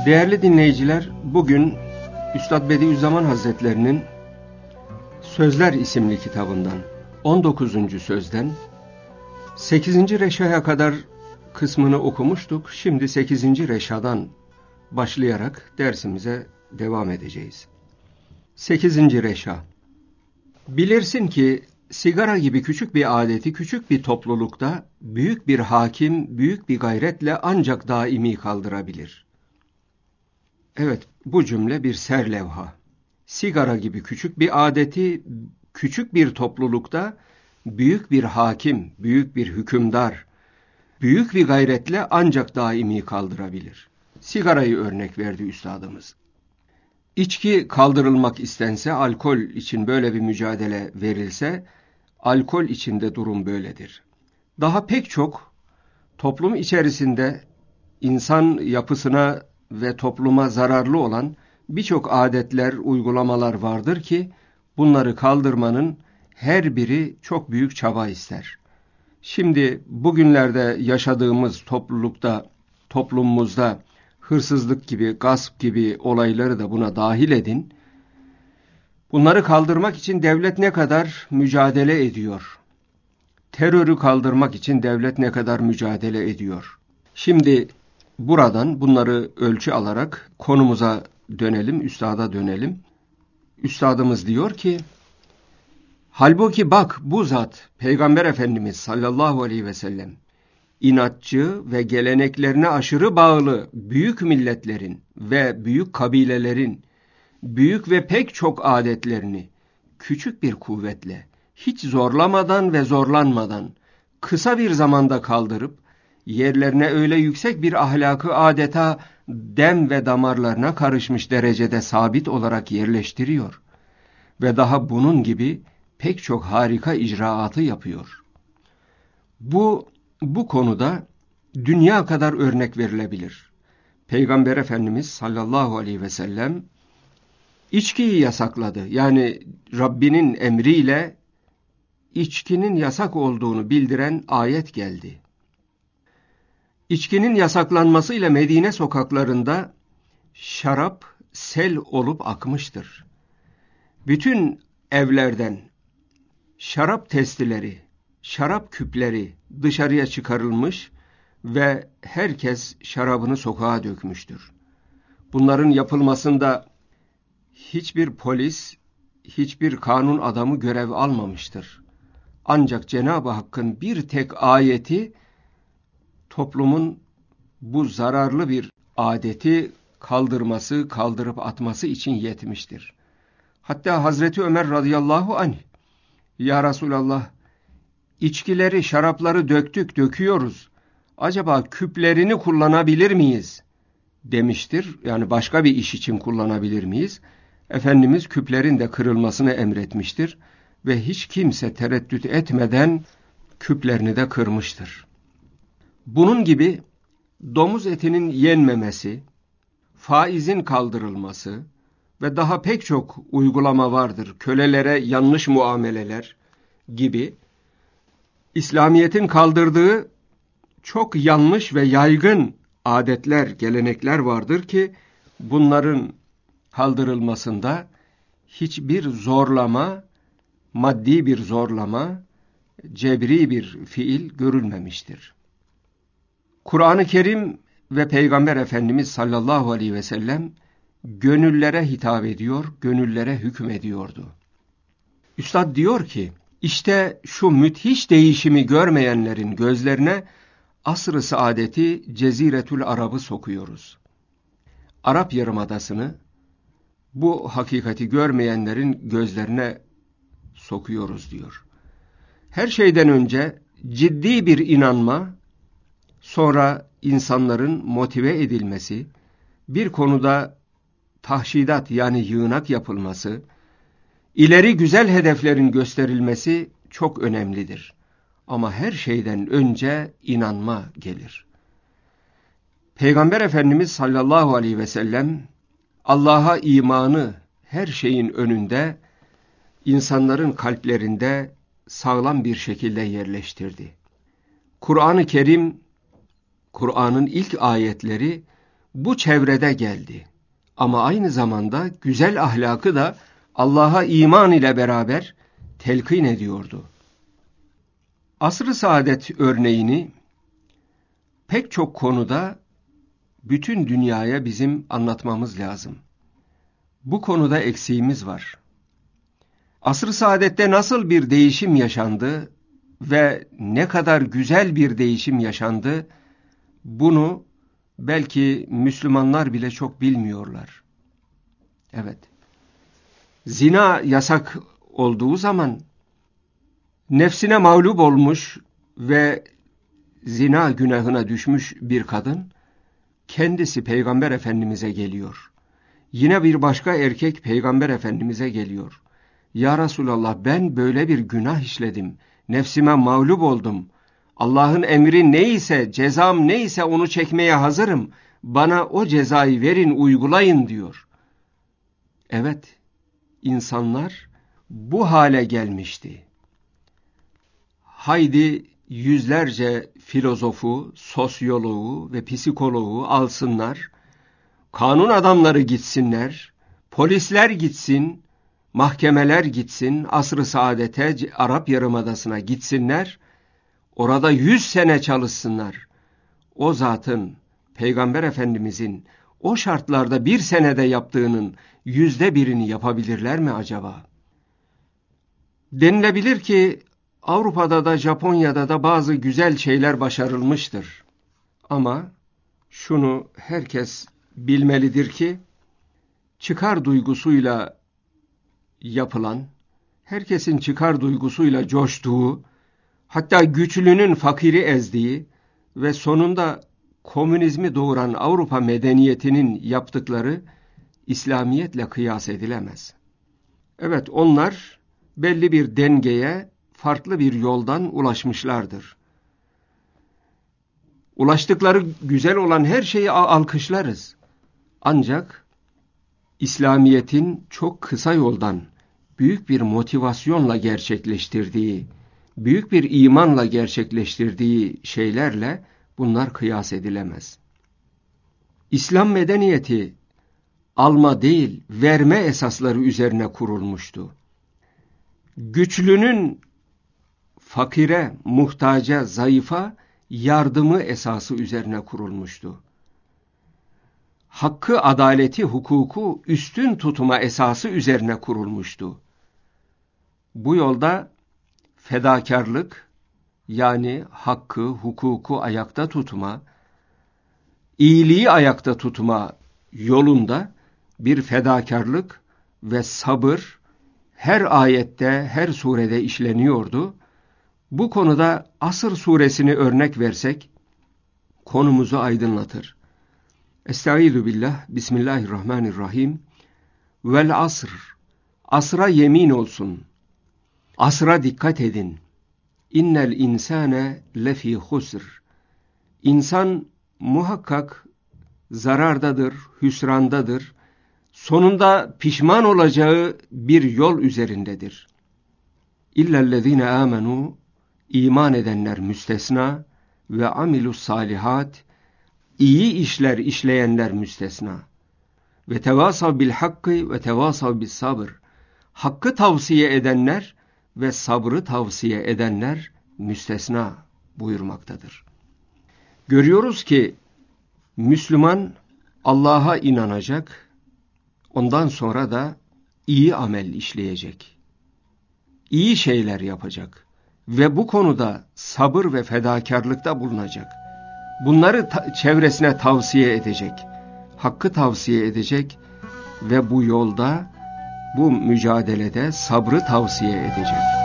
Değerli dinleyiciler, bugün Üstad Bediüzzaman Hazretlerinin Sözler isimli kitabından 19. sözden 8. Reşa'ya kadar kısmını okumuştuk. Şimdi 8. Reşa'dan başlayarak dersimize devam edeceğiz. 8. Reşa. Bilirsin ki sigara gibi küçük bir adeti küçük bir toplulukta büyük bir hakim büyük bir gayretle ancak daimi kaldırabilir. Evet, bu cümle bir serlevha. Sigara gibi küçük bir adeti küçük bir toplulukta büyük bir hakim, büyük bir hükümdar, büyük bir gayretle ancak daimi kaldırabilir. Sigarayı örnek verdi üstadımız. İçki kaldırılmak istense, alkol için böyle bir mücadele verilse, alkol için de durum böyledir. Daha pek çok toplum içerisinde insan yapısına ve topluma zararlı olan birçok adetler, uygulamalar vardır ki bunları kaldırmanın her biri çok büyük çaba ister. Şimdi bugünlerde yaşadığımız toplumumuzda hırsızlık gibi, gasp gibi olayları da buna dahil edin. Bunları kaldırmak için devlet ne kadar mücadele ediyor? Terörü kaldırmak için devlet ne kadar mücadele ediyor? Şimdi buradan bunları ölçü alarak konumuza dönelim, üstada dönelim. Üstadımız diyor ki, halbuki bak bu zat, Peygamber Efendimiz sallallahu aleyhi ve sellem, inatçı ve geleneklerine aşırı bağlı büyük milletlerin ve büyük kabilelerin, büyük ve pek çok adetlerini küçük bir kuvvetle, hiç zorlamadan ve zorlanmadan, kısa bir zamanda kaldırıp, yerlerine öyle yüksek bir ahlakı adeta dem ve damarlarına karışmış derecede sabit olarak yerleştiriyor. Ve daha bunun gibi pek çok harika icraatı yapıyor. Bu konuda dünya kadar örnek verilebilir. Peygamber Efendimiz sallallahu aleyhi ve sellem içkiyi yasakladı. Yani Rabbinin emriyle içkinin yasak olduğunu bildiren ayet geldi. İçkinin yasaklanmasıyla Medine sokaklarında şarap sel olup akmıştır. Bütün evlerden şarap testileri, şarap küpleri dışarıya çıkarılmış ve herkes şarabını sokağa dökmüştür. Bunların yapılmasında hiçbir polis, hiçbir kanun adamı görev almamıştır. Ancak Cenab-ı Hakk'ın bir tek ayeti toplumun bu zararlı bir adeti kaldırması, kaldırıp atması için yetmiştir. Hatta Hazreti Ömer radıyallahu anh, ya Resulallah, içkileri, şarapları döküyoruz. Acaba küplerini kullanabilir miyiz? Demiştir. Yani başka bir iş için kullanabilir miyiz? Efendimiz küplerin de kırılmasını emretmiştir. Ve hiç kimse tereddüt etmeden küplerini de kırmıştır. Bunun gibi domuz etinin yenmemesi, faizin kaldırılması ve daha pek çok uygulama vardır. Kölelere yanlış muameleler gibi İslamiyet'in kaldırdığı çok yanlış ve yaygın adetler, gelenekler vardır ki bunların kaldırılmasında hiçbir zorlama, maddi bir zorlama, cebri bir fiil görülmemiştir. Kur'an-ı Kerim ve Peygamber Efendimiz sallallahu aleyhi ve sellem gönüllere hitap ediyor, gönüllere hükmediyordu. Üstad diyor ki, işte şu müthiş değişimi görmeyenlerin gözlerine asr-ı saadeti Ceziretül Arab'ı sokuyoruz. Arap Yarımadası'nı bu hakikati görmeyenlerin gözlerine sokuyoruz diyor. Her şeyden önce ciddi bir inanma, sonra insanların motive edilmesi, bir konuda tahşidat yani yığınak yapılması, ileri güzel hedeflerin gösterilmesi çok önemlidir. Ama her şeyden önce inanma gelir. Peygamber Efendimiz sallallahu aleyhi ve sellem Allah'a imanı her şeyin önünde, insanların kalplerinde sağlam bir şekilde yerleştirdi. Kur'an-ı Kerim, Kur'an'ın ilk ayetleri bu çevrede geldi. Ama aynı zamanda güzel ahlakı da Allah'a iman ile beraber telkin ediyordu. Asr-ı saadet örneğini pek çok konuda bütün dünyaya bizim anlatmamız lazım. Bu konuda eksiğimiz var. Asr-ı saadette nasıl bir değişim yaşandı ve ne kadar güzel bir değişim yaşandı, bunu belki Müslümanlar bile çok bilmiyorlar. Evet. Zina yasak olduğu zaman nefsine mağlup olmuş ve zina günahına düşmüş bir kadın kendisi Peygamber Efendimiz'e geliyor. Yine bir başka erkek Peygamber Efendimiz'e geliyor. Ya Resulallah, ben böyle bir günah işledim. Nefsime mağlup oldum. Allah'ın emri neyse, cezam neyse onu çekmeye hazırım. Bana o cezayı verin, uygulayın diyor. Evet, insanlar bu hale gelmişti. Haydi yüzlerce filozofu, sosyoloğu ve psikoloğu alsınlar, kanun adamları gitsinler, polisler gitsin, mahkemeler gitsin, asr-ı saadete, Arap Yarımadası'na gitsinler, orada 100 sene çalışsınlar. O zatın, Peygamber Efendimizin o şartlarda bir senede yaptığının 100'de 1'ini yapabilirler mi acaba? Denilebilir ki Avrupa'da da Japonya'da da bazı güzel şeyler başarılmıştır. Ama şunu herkes bilmelidir ki çıkar duygusuyla yapılan, herkesin çıkar duygusuyla coştuğu, hatta güçlünün fakiri ezdiği ve sonunda komünizmi doğuran Avrupa medeniyetinin yaptıkları İslamiyetle kıyas edilemez. Evet, onlar belli bir dengeye, farklı bir yoldan ulaşmışlardır. Ulaştıkları güzel olan her şeyi alkışlarız. Ancak İslamiyet'in çok kısa yoldan, büyük bir motivasyonla gerçekleştirdiği, büyük bir imanla gerçekleştirdiği şeylerle bunlar kıyas edilemez. İslam medeniyeti alma değil, verme esasları üzerine kurulmuştu. Güçlünün fakire, muhtaca, zayıfa yardımı esası üzerine kurulmuştu. Hakkı, adaleti, hukuku üstün tutma esası üzerine kurulmuştu. Bu yolda fedakarlık, yani hakkı, hukuku ayakta tutma, iyiliği ayakta tutma yolunda bir fedakarlık ve sabır her ayette, her surede işleniyordu. Bu konuda Asr suresini örnek versek konumuzu aydınlatır. Estaizu billah, Bismillahirrahmanirrahim. Vel asr, asra yemin olsun. Asra dikkat edin. İnnel insane lefî husr. İnsan muhakkak zarardadır, hüsrandadır. Sonunda pişman olacağı bir yol üzerindedir. İllellezîne âmenû, iman edenler müstesna ve amilus salihat, iyi işler işleyenler müstesna. Ve tevasav bil hakkı ve tevasav bis sabır. Hakkı tavsiye edenler ve sabrı tavsiye edenler müstesna buyurmaktadır. Görüyoruz ki Müslüman Allah'a inanacak, ondan sonra da iyi amel işleyecek, iyi şeyler yapacak ve bu konuda sabır ve fedakarlıkta bulunacak. Bunları çevresine tavsiye edecek, hakkı tavsiye edecek ve bu yolda, bu mücadelede sabrı tavsiye edecek.